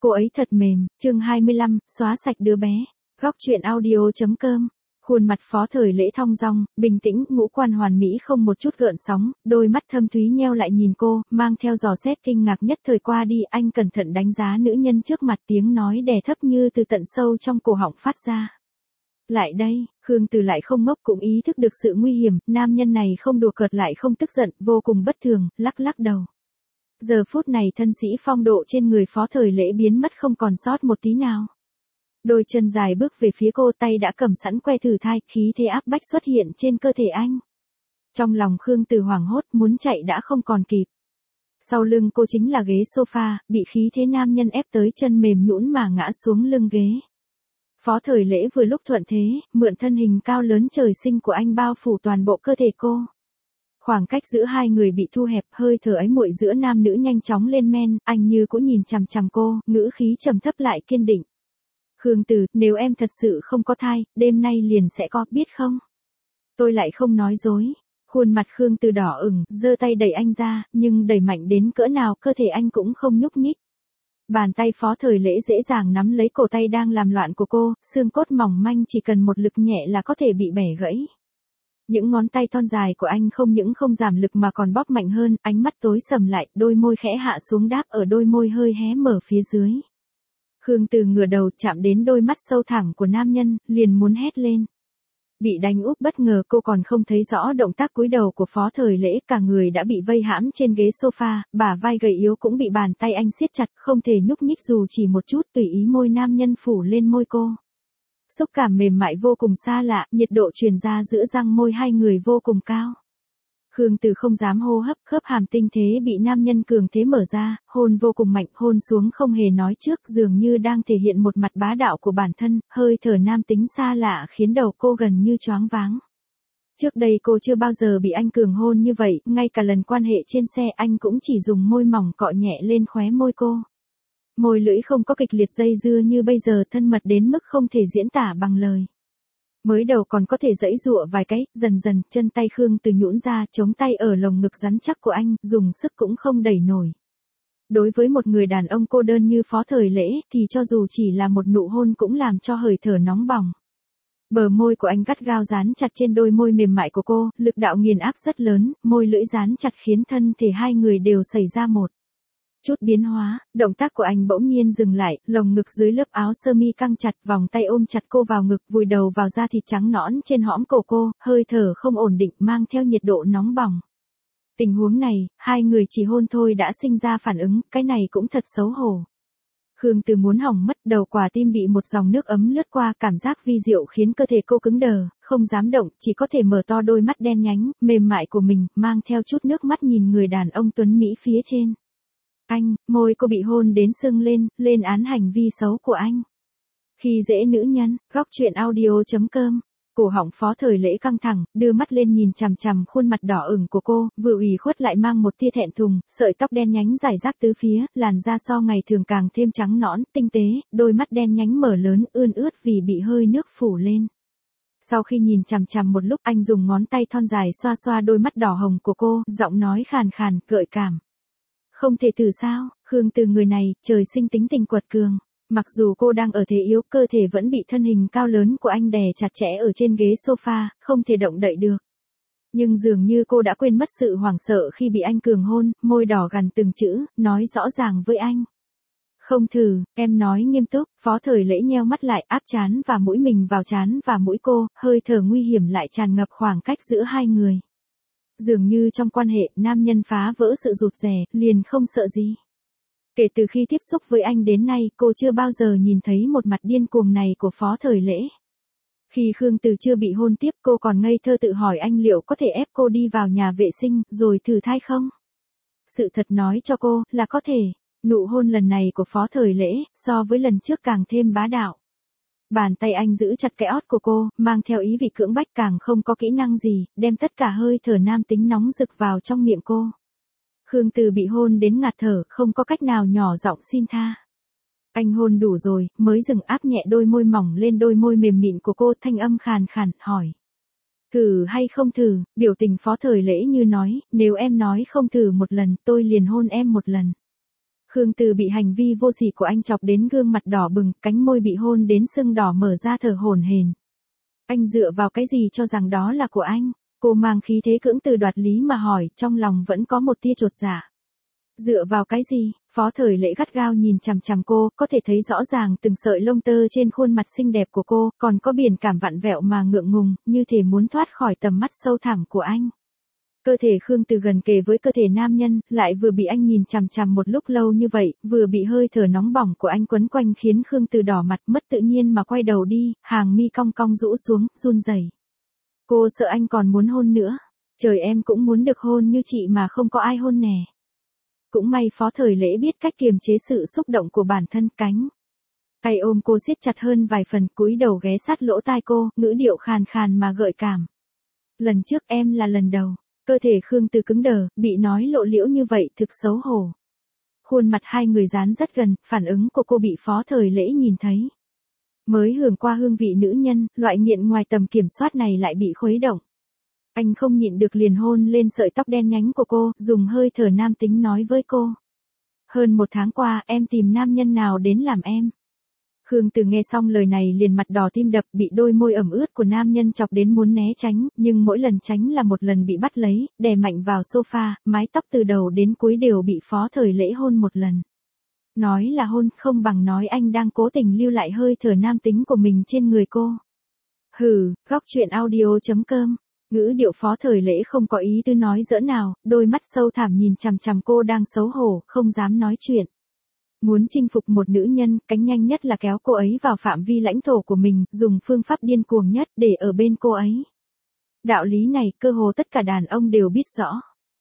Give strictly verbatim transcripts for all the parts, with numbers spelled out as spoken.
Cô ấy thật mềm, chương hai mươi lăm, xóa sạch đứa bé. Góc truyện audio chấm com. Khuôn mặt Phó Thời Lễ thong dong, bình tĩnh, ngũ quan hoàn mỹ không một chút gợn sóng, đôi mắt thâm thúy nheo lại nhìn cô, mang theo dò xét kinh ngạc nhất thời qua đi. Anh cẩn thận đánh giá nữ nhân trước mặt, tiếng nói đè thấp như từ tận sâu trong cổ họng phát ra. Lại đây, Khương Từ lại không ngốc, cũng ý thức được sự nguy hiểm, nam nhân này không đùa cợt lại không tức giận, vô cùng bất thường, lắc lắc đầu. Giờ phút này thân sĩ phong độ trên người Phó Thời Lễ biến mất không còn sót một tí nào. Đôi chân dài bước về phía cô, tay đã cầm sẵn que thử thai, khí thế áp bách xuất hiện trên cơ thể anh. Trong lòng Khương Từ hoảng hốt, muốn chạy đã không còn kịp. Sau lưng cô chính là ghế sofa, bị khí thế nam nhân ép tới chân mềm nhũn mà ngã xuống lưng ghế. Phó Thời Lễ vừa lúc thuận thế, mượn thân hình cao lớn trời sinh của anh bao phủ toàn bộ cơ thể cô. Khoảng cách giữa hai người bị thu hẹp, hơi thở ấy muội giữa nam nữ nhanh chóng lên men, anh như cũng nhìn chằm chằm cô, ngữ khí trầm thấp lại kiên định. Khương Từ, nếu em thật sự không có thai, đêm nay liền sẽ có, biết không? Tôi lại không nói dối. Khuôn mặt Khương Từ đỏ ửng, giơ tay đẩy anh ra, nhưng đẩy mạnh đến cỡ nào cơ thể anh cũng không nhúc nhích. Bàn tay Phó Thời Lễ dễ dàng nắm lấy cổ tay đang làm loạn của cô, xương cốt mỏng manh chỉ cần một lực nhẹ là có thể bị bẻ gãy. Những ngón tay thon dài của anh không những không giảm lực mà còn bóp mạnh hơn, ánh mắt tối sầm lại, đôi môi khẽ hạ xuống đáp ở đôi môi hơi hé mở phía dưới. Khương Từ ngửa đầu chạm đến đôi mắt sâu thẳm của nam nhân, liền muốn hét lên. Bị đánh úp bất ngờ cô còn không thấy rõ động tác cúi đầu của Phó Thời Lễ, cả người đã bị vây hãm trên ghế sofa, bả vai gầy yếu cũng bị bàn tay anh siết chặt, không thể nhúc nhích dù chỉ một chút, tùy ý môi nam nhân phủ lên môi cô. Xúc cảm mềm mại vô cùng xa lạ, nhiệt độ truyền ra giữa răng môi hai người vô cùng cao. Khương Từ không dám hô hấp, khớp hàm tinh thế bị nam nhân cường thế mở ra, hôn vô cùng mạnh, hôn xuống không hề nói trước, dường như đang thể hiện một mặt bá đạo của bản thân, hơi thở nam tính xa lạ khiến đầu cô gần như choáng váng. Trước đây cô chưa bao giờ bị anh cường hôn như vậy, ngay cả lần quan hệ trên xe anh cũng chỉ dùng môi mỏng cọ nhẹ lên khóe môi cô. Môi lưỡi không có kịch liệt dây dưa như bây giờ, thân mật đến mức không thể diễn tả bằng lời. Mới đầu còn có thể giãy giụa vài cái, dần dần, chân tay Khương Từ nhũn ra, chống tay ở lồng ngực rắn chắc của anh, dùng sức cũng không đẩy nổi. Đối với một người đàn ông cô đơn như Phó Thời Lễ, thì cho dù chỉ là một nụ hôn cũng làm cho hơi thở nóng bỏng. Bờ môi của anh gắt gao dán chặt trên đôi môi mềm mại của cô, lực đạo nghiền áp rất lớn, môi lưỡi dán chặt khiến thân thể hai người đều xảy ra một chút biến hóa, động tác của anh bỗng nhiên dừng lại, lồng ngực dưới lớp áo sơ mi căng chặt, vòng tay ôm chặt cô vào ngực, vùi đầu vào da thịt trắng nõn trên hõm cổ cô, hơi thở không ổn định mang theo nhiệt độ nóng bỏng. Tình huống này, hai người chỉ hôn thôi đã sinh ra phản ứng, cái này cũng thật xấu hổ. Khương Từ muốn hỏng mất, đầu quả tim bị một dòng nước ấm lướt qua, cảm giác vi diệu khiến cơ thể cô cứng đờ, không dám động, chỉ có thể mở to đôi mắt đen nhánh, mềm mại của mình, mang theo chút nước mắt nhìn người đàn ông tuấn Mỹ phía trên. Anh, môi cô bị hôn đến sưng lên, lên án hành vi xấu của anh. Khi dễ nữ nhân, góc truyện audio chấm com. Cổ họng Phó Thời Lễ căng thẳng, đưa mắt lên nhìn chằm chằm khuôn mặt đỏ ửng của cô, vừa ủy khuất lại mang một tia thẹn thùng, sợi tóc đen nhánh rải rác tứ phía, làn da so ngày thường càng thêm trắng nõn, tinh tế, đôi mắt đen nhánh mở lớn, ươn ướt vì bị hơi nước phủ lên. Sau khi nhìn chằm chằm một lúc, anh dùng ngón tay thon dài xoa xoa đôi mắt đỏ hồng của cô, giọng nói khàn khàn, gợi cảm. Không thể thử sao? Khương Từ người này, trời sinh tính tình quật cường. Mặc dù cô đang ở thế yếu, cơ thể vẫn bị thân hình cao lớn của anh đè chặt chẽ ở trên ghế sofa, không thể động đậy được. Nhưng dường như cô đã quên mất sự hoảng sợ khi bị anh cường hôn, môi đỏ gằn từng chữ, nói rõ ràng với anh. Không thử, em nói nghiêm túc. Phó Thời Lễ nheo mắt lại, áp trán và mũi mình vào trán và mũi cô, hơi thở nguy hiểm lại tràn ngập khoảng cách giữa hai người. Dường như trong quan hệ, nam nhân phá vỡ sự rụt rè, liền không sợ gì. Kể từ khi tiếp xúc với anh đến nay, cô chưa bao giờ nhìn thấy một mặt điên cuồng này của Phó Thời Lễ. Khi Khương Từ chưa bị hôn tiếp, cô còn ngây thơ tự hỏi anh liệu có thể ép cô đi vào nhà vệ sinh, rồi thử thai không? Sự thật nói cho cô, là có thể. Nụ hôn lần này của Phó Thời Lễ, so với lần trước càng thêm bá đạo. Bàn tay anh giữ chặt cái ót của cô, mang theo ý vị cưỡng bách, càng không có kỹ năng gì, đem tất cả hơi thở nam tính nóng rực vào trong miệng cô. Khương Từ bị hôn đến ngạt thở, không có cách nào nhỏ giọng xin tha. Anh hôn đủ rồi, mới dừng, áp nhẹ đôi môi mỏng lên đôi môi mềm mịn của cô, thanh âm khàn khàn, hỏi. Thử hay không thử? Biểu tình Phó Thời Lễ như nói, nếu em nói không thử một lần, tôi liền hôn em một lần. Khương Từ bị hành vi vô sỉ của anh chọc đến gương mặt đỏ bừng, cánh môi bị hôn đến sưng đỏ mở ra thở hổn hển. Anh dựa vào cái gì cho rằng đó là của anh? Cô mang khí thế cưỡng từ đoạt lý mà hỏi, trong lòng vẫn có một tia chột dạ. Dựa vào cái gì? Phó Thời Lễ gắt gao nhìn chằm chằm cô, có thể thấy rõ ràng từng sợi lông tơ trên khuôn mặt xinh đẹp của cô, còn có biển cảm vặn vẹo mà ngượng ngùng, như thể muốn thoát khỏi tầm mắt sâu thẳm của anh. Cơ thể Khương Từ gần kề với cơ thể nam nhân, lại vừa bị anh nhìn chằm chằm một lúc lâu như vậy, vừa bị hơi thở nóng bỏng của anh quấn quanh khiến Khương Từ đỏ mặt mất tự nhiên mà quay đầu đi, hàng mi cong cong rũ xuống, run rẩy. Cô sợ anh còn muốn hôn nữa. Trời, em cũng muốn được hôn như chị mà không có ai hôn nè. Cũng may Phó Thời Lễ biết cách kiềm chế sự xúc động của bản thân, cánh tay ôm cô siết chặt hơn vài phần, cúi đầu ghé sát lỗ tai cô, ngữ điệu khàn khàn mà gợi cảm. Lần trước em là lần đầu. Cơ thể Khương Từ cứng đờ, bị nói lộ liễu như vậy thực xấu hổ. Khuôn mặt hai người dán rất gần, phản ứng của cô bị Phó Thời Lễ nhìn thấy. Mới hưởng qua hương vị nữ nhân, loại nghiện ngoài tầm kiểm soát này lại bị khuấy động. Anh không nhịn được liền hôn lên sợi tóc đen nhánh của cô, dùng hơi thở nam tính nói với cô. Hơn một tháng qua, em tìm nam nhân nào đến làm em? Khương Từ nghe xong lời này liền mặt đỏ tim đập, bị đôi môi ẩm ướt của nam nhân chọc đến muốn né tránh, nhưng mỗi lần tránh là một lần bị bắt lấy, đè mạnh vào sofa, mái tóc từ đầu đến cuối đều bị Phó Thời Lễ hôn một lần. Nói là hôn, không bằng nói anh đang cố tình lưu lại hơi thở nam tính của mình trên người cô. Hừ, góc truyện audio chấm com. Ngữ điệu Phó Thời Lễ không có ý tư nói giỡn nào, đôi mắt sâu thẳm nhìn chằm chằm cô đang xấu hổ, không dám nói chuyện. Muốn chinh phục một nữ nhân, cánh nhanh nhất là kéo cô ấy vào phạm vi lãnh thổ của mình, dùng phương pháp điên cuồng nhất để ở bên cô ấy. Đạo lý này, cơ hồ tất cả đàn ông đều biết rõ.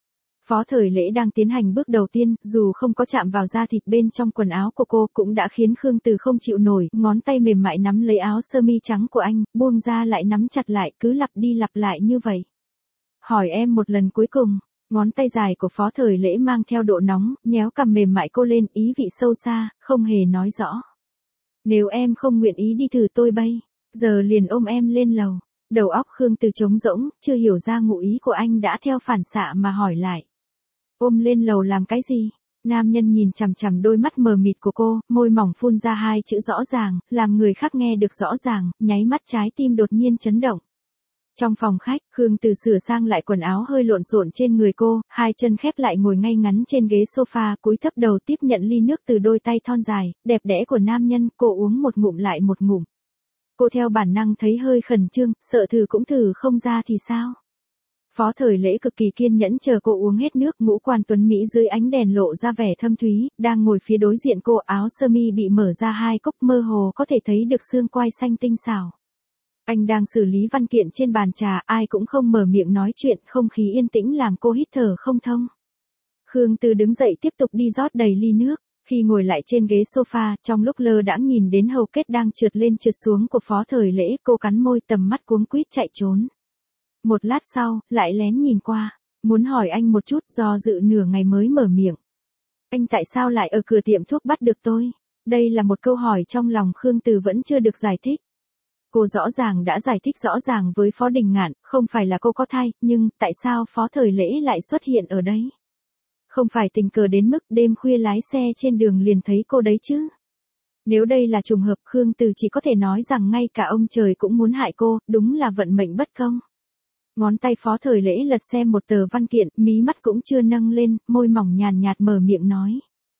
Phó Thời Lễ đang tiến hành bước đầu tiên, dù không có chạm vào da thịt bên trong quần áo của cô, cũng đã khiến Khương Từ không chịu nổi, ngón tay mềm mại nắm lấy áo sơ mi trắng của anh, buông ra lại nắm chặt lại, cứ lặp đi lặp lại như vậy. Hỏi em một lần cuối cùng. Ngón tay dài của Phó Thời Lễ mang theo độ nóng, nhéo cằm mềm mại cô lên, ý vị sâu xa, không hề nói rõ. Nếu em không nguyện ý đi thử tôi bây giờ liền ôm em lên lầu. Đầu óc Khương Từ trống rỗng, chưa hiểu ra ngụ ý của anh đã theo phản xạ mà hỏi lại. Ôm lên lầu làm cái gì? Nam nhân nhìn chằm chằm đôi mắt mờ mịt của cô, môi mỏng phun ra hai chữ rõ ràng, làm người khác nghe được rõ ràng, nháy mắt trái tim đột nhiên chấn động. Trong phòng khách, Khương Từ sửa sang lại quần áo hơi lộn xộn trên người cô, hai chân khép lại ngồi ngay ngắn trên ghế sofa, cúi thấp đầu tiếp nhận ly nước từ đôi tay thon dài, đẹp đẽ của nam nhân, cô uống một ngụm lại một ngụm. Cô theo bản năng thấy hơi khẩn trương, sợ thử cũng thử không ra thì sao? Phó Thời Lễ cực kỳ kiên nhẫn chờ cô uống hết nước, ngũ quan tuấn mỹ dưới ánh đèn lộ ra vẻ thâm thúy, đang ngồi phía đối diện cô, áo sơ mi bị mở ra hai cúc, mơ hồ có thể thấy được xương quai xanh tinh xảo. Anh đang xử lý văn kiện trên bàn trà, ai cũng không mở miệng nói chuyện, không khí yên tĩnh làm cô hít thở không thông. Khương Từ đứng dậy tiếp tục đi rót đầy ly nước, khi ngồi lại trên ghế sofa, trong lúc lơ đãng nhìn đến hầu kết đang trượt lên trượt xuống của Phó Thời Lễ, cô cắn môi, tầm mắt cuống quýt chạy trốn. Một lát sau, lại lén nhìn qua, muốn hỏi anh một chút, do dự nửa ngày mới mở miệng. Anh tại sao lại ở cửa tiệm thuốc bắt được tôi? Đây là một câu hỏi trong lòng Khương Từ vẫn chưa được giải thích. Cô rõ ràng đã giải thích rõ ràng với Phó Đình Ngạn, không phải là cô có thai, nhưng tại sao Phó Thời Lễ lại xuất hiện ở đấy? Không phải tình cờ đến mức đêm khuya lái xe trên đường liền thấy cô đấy chứ? Nếu đây là trùng hợp, Khương Từ chỉ có thể nói rằng ngay cả ông trời cũng muốn hại cô, đúng là vận mệnh bất công. Ngón tay Phó Thời Lễ lật xem một tờ văn kiện, mí mắt cũng chưa nâng lên, môi mỏng nhàn nhạt mở miệng nói.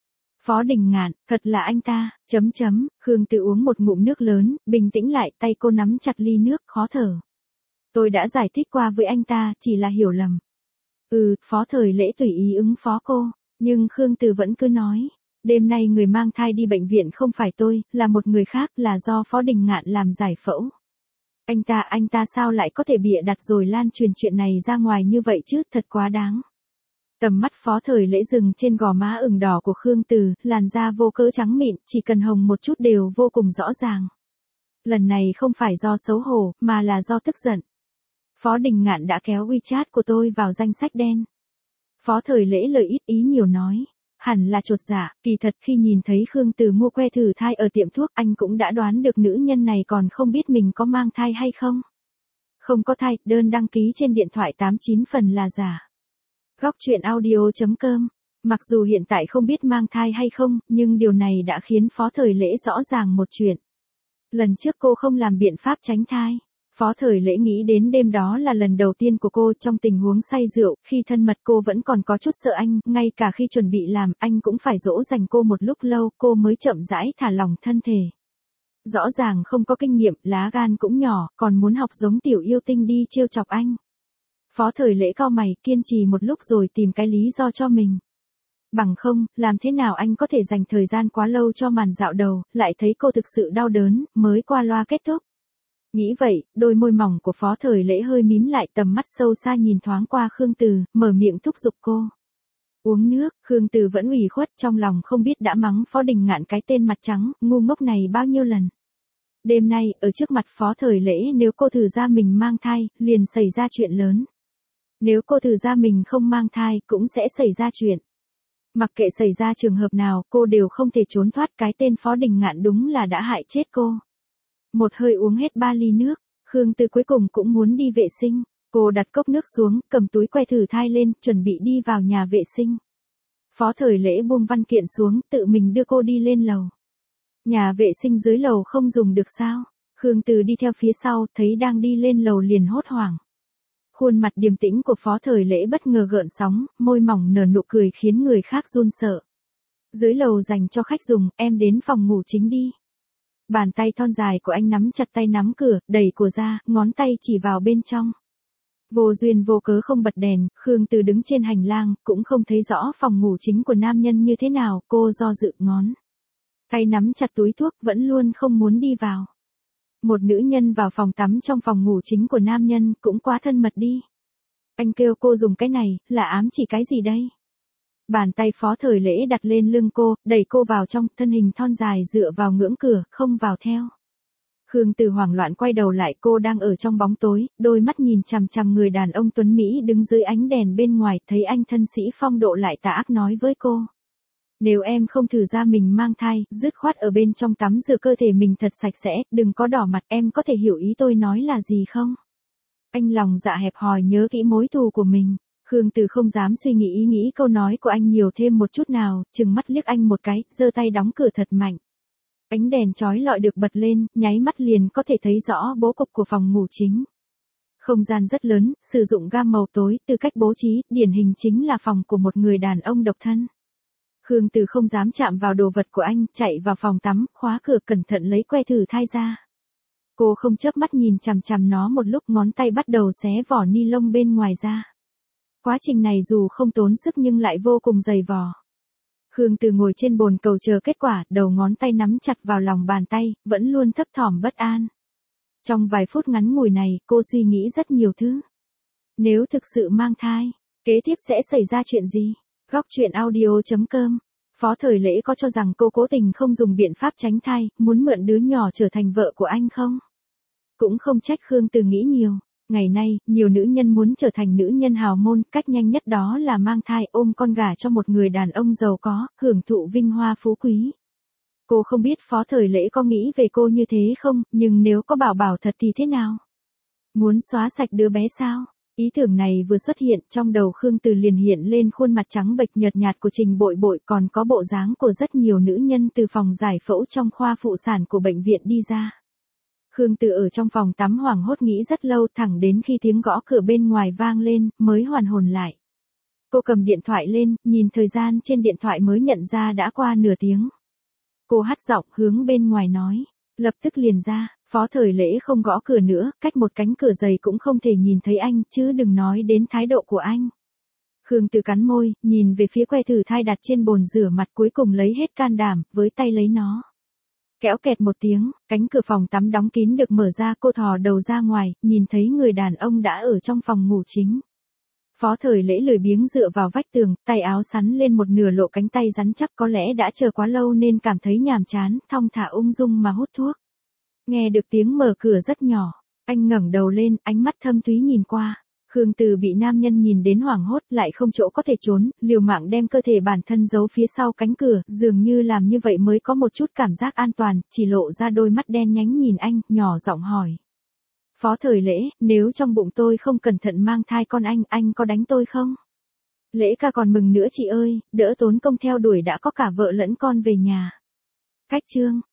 Phó Đình Ngạn, thật là anh ta, chấm chấm, Khương Từ uống một ngụm nước lớn, bình tĩnh lại, tay cô nắm chặt ly nước, khó thở. Tôi đã giải thích qua với anh ta, chỉ là hiểu lầm. Ừ, Phó Thời Lễ tùy ý ứng phó cô, nhưng Khương Từ vẫn cứ nói. Đêm nay người mang thai đi bệnh viện không phải tôi, là một người khác, là do Phó Đình Ngạn làm giải phẫu. Anh ta, anh ta sao lại có thể bịa đặt rồi lan truyền chuyện này ra ngoài như vậy chứ, thật quá đáng. Tầm mắt Phó Thời Lễ dừng trên gò má ửng đỏ của Khương Từ, làn da vô cớ trắng mịn, chỉ cần hồng một chút đều vô cùng rõ ràng. Lần này không phải do xấu hổ, mà là do tức giận. Phó Đình Ngạn đã kéo WeChat của tôi vào danh sách đen. Phó Thời Lễ lời ít ý nhiều nói. Hẳn là chột dạ, kỳ thật khi nhìn thấy Khương Từ mua que thử thai ở tiệm thuốc, anh cũng đã đoán được nữ nhân này còn không biết mình có mang thai hay không. Không có thai, đơn đăng ký trên điện thoại tám chín phần là giả. Góc truyện audio chấm com Mặc dù hiện tại không biết mang thai hay không, nhưng điều này đã khiến Phó Thời Lễ rõ ràng một chuyện. Lần trước cô không làm biện pháp tránh thai. Phó Thời Lễ nghĩ đến đêm đó là lần đầu tiên của cô trong tình huống say rượu, khi thân mật cô vẫn còn có chút sợ anh, ngay cả khi chuẩn bị làm, anh cũng phải dỗ dành cô một lúc lâu, cô mới chậm rãi thả lỏng thân thể. Rõ ràng không có kinh nghiệm, lá gan cũng nhỏ, còn muốn học giống tiểu yêu tinh đi trêu chọc anh. Phó Thời Lễ cau mày, kiên trì một lúc rồi tìm cái lý do cho mình. Bằng không, làm thế nào anh có thể dành thời gian quá lâu cho màn dạo đầu, lại thấy cô thực sự đau đớn, mới qua loa kết thúc. Nghĩ vậy, đôi môi mỏng của Phó Thời Lễ hơi mím lại, tầm mắt sâu xa nhìn thoáng qua Khương Từ, mở miệng thúc giục cô. Uống nước, Khương Từ vẫn ủy khuất, trong lòng không biết đã mắng Phó Đình Ngạn cái tên mặt trắng, ngu ngốc này bao nhiêu lần. Đêm nay, ở trước mặt Phó Thời Lễ, nếu cô thử ra mình mang thai, liền xảy ra chuyện lớn. Nếu cô thử ra mình không mang thai, cũng sẽ xảy ra chuyện. Mặc kệ xảy ra trường hợp nào, cô đều không thể trốn thoát, cái tên Phó Đình Ngạn đúng là đã hại chết cô. Một hơi uống hết ba ly nước, Khương Từ cuối cùng cũng muốn đi vệ sinh. Cô đặt cốc nước xuống, cầm túi que thử thai lên, chuẩn bị đi vào nhà vệ sinh. Phó Thời Lễ buông văn kiện xuống, tự mình đưa cô đi lên lầu. Nhà vệ sinh dưới lầu không dùng được sao? Khương Từ đi theo phía sau, thấy đang đi lên lầu liền hốt hoảng. Khuôn mặt điềm tĩnh của Phó Thời Lễ bất ngờ gợn sóng, môi mỏng nở nụ cười khiến người khác run sợ. Dưới lầu dành cho khách dùng, em đến phòng ngủ chính đi. Bàn tay thon dài của anh nắm chặt tay nắm cửa, đẩy cửa ra, ngón tay chỉ vào bên trong. Vô duyên vô cớ không bật đèn, Khương Từ đứng trên hành lang, cũng không thấy rõ phòng ngủ chính của nam nhân như thế nào, cô do dự ngón. Tay nắm chặt túi thuốc, vẫn luôn không muốn đi vào. Một nữ nhân vào phòng tắm trong phòng ngủ chính của nam nhân, cũng quá thân mật đi. Anh kêu cô dùng cái này, là ám chỉ cái gì đây? Bàn tay Phó Thời Lễ đặt lên lưng cô, đẩy cô vào trong, thân hình thon dài dựa vào ngưỡng cửa, không vào theo. Khương Từ hoảng loạn quay đầu lại, cô đang ở trong bóng tối, đôi mắt nhìn chằm chằm người đàn ông tuấn Mỹ đứng dưới ánh đèn bên ngoài, thấy anh thân sĩ phong độ lại tà ác nói với cô. Nếu em không thử ra mình mang thai, dứt khoát ở bên trong tắm rửa cơ thể mình thật sạch sẽ, đừng có đỏ mặt, em có thể hiểu ý tôi nói là gì không? Anh lòng dạ hẹp hòi nhớ kỹ mối thù của mình. Khương Từ không dám suy nghĩ ý nghĩ câu nói của anh nhiều thêm một chút nào, chừng mắt liếc anh một cái, giơ tay đóng cửa thật mạnh. Ánh đèn chói lọi được bật lên, nháy mắt liền có thể thấy rõ bố cục của phòng ngủ chính. Không gian rất lớn, sử dụng gam màu tối, tư cách bố trí, điển hình chính là phòng của một người đàn ông độc thân. Khương Từ không dám chạm vào đồ vật của anh, chạy vào phòng tắm, khóa cửa cẩn thận lấy que thử thai ra. Cô không chớp mắt nhìn chằm chằm nó một lúc, ngón tay bắt đầu xé vỏ ni lông bên ngoài ra. Quá trình này dù không tốn sức nhưng lại vô cùng dày vò. Khương Từ ngồi trên bồn cầu chờ kết quả, đầu ngón tay nắm chặt vào lòng bàn tay, vẫn luôn thấp thỏm bất an. Trong vài phút ngắn ngủi này, cô suy nghĩ rất nhiều thứ. Nếu thực sự mang thai, kế tiếp sẽ xảy ra chuyện gì? Góc truyện audio chấm com. Phó Thời Lễ có cho rằng cô cố tình không dùng biện pháp tránh thai, muốn mượn đứa nhỏ trở thành vợ của anh không? Cũng không trách Khương Từ nghĩ nhiều. Ngày nay, nhiều nữ nhân muốn trở thành nữ nhân hào môn, cách nhanh nhất đó là mang thai, ôm con gả cho một người đàn ông giàu có, hưởng thụ vinh hoa phú quý. Cô không biết Phó Thời Lễ có nghĩ về cô như thế không, nhưng nếu có bảo bảo thật thì thế nào? Muốn xóa sạch đứa bé sao? Ý tưởng này vừa xuất hiện, trong đầu Khương Từ liền hiện lên khuôn mặt trắng bệch nhợt nhạt của Trình Bội Bội, còn có bộ dáng của rất nhiều nữ nhân từ phòng giải phẫu trong khoa phụ sản của bệnh viện đi ra. Khương Từ ở trong phòng tắm hoảng hốt nghĩ rất lâu, thẳng đến khi tiếng gõ cửa bên ngoài vang lên, mới hoàn hồn lại. Cô cầm điện thoại lên, nhìn thời gian trên điện thoại mới nhận ra đã qua nửa tiếng. Cô hắt giọng hướng bên ngoài nói, lập tức liền ra. Phó Thời Lễ không gõ cửa nữa, cách một cánh cửa dày cũng không thể nhìn thấy anh, chứ đừng nói đến thái độ của anh. Khương Từ cắn môi, nhìn về phía que thử thai đặt trên bồn rửa mặt, cuối cùng lấy hết can đảm, với tay lấy nó. Kéo kẹt một tiếng, cánh cửa phòng tắm đóng kín được mở ra, cô thò đầu ra ngoài, nhìn thấy người đàn ông đã ở trong phòng ngủ chính. Phó Thời Lễ lười biếng dựa vào vách tường, tay áo sắn lên một nửa lộ cánh tay rắn chắc, có lẽ đã chờ quá lâu nên cảm thấy nhàm chán, thong thả ung dung mà hút thuốc. Nghe được tiếng mở cửa rất nhỏ, anh ngẩng đầu lên, ánh mắt thâm thúy nhìn qua. Khương Từ bị nam nhân nhìn đến hoảng hốt, lại không chỗ có thể trốn, liều mạng đem cơ thể bản thân giấu phía sau cánh cửa, dường như làm như vậy mới có một chút cảm giác an toàn, chỉ lộ ra đôi mắt đen nhánh nhìn anh, nhỏ giọng hỏi. Phó Thời Lễ, nếu trong bụng tôi không cẩn thận mang thai con anh, anh có đánh tôi không? Lễ ca còn mừng nữa chị ơi, đỡ tốn công theo đuổi đã có cả vợ lẫn con về nhà. Cách chương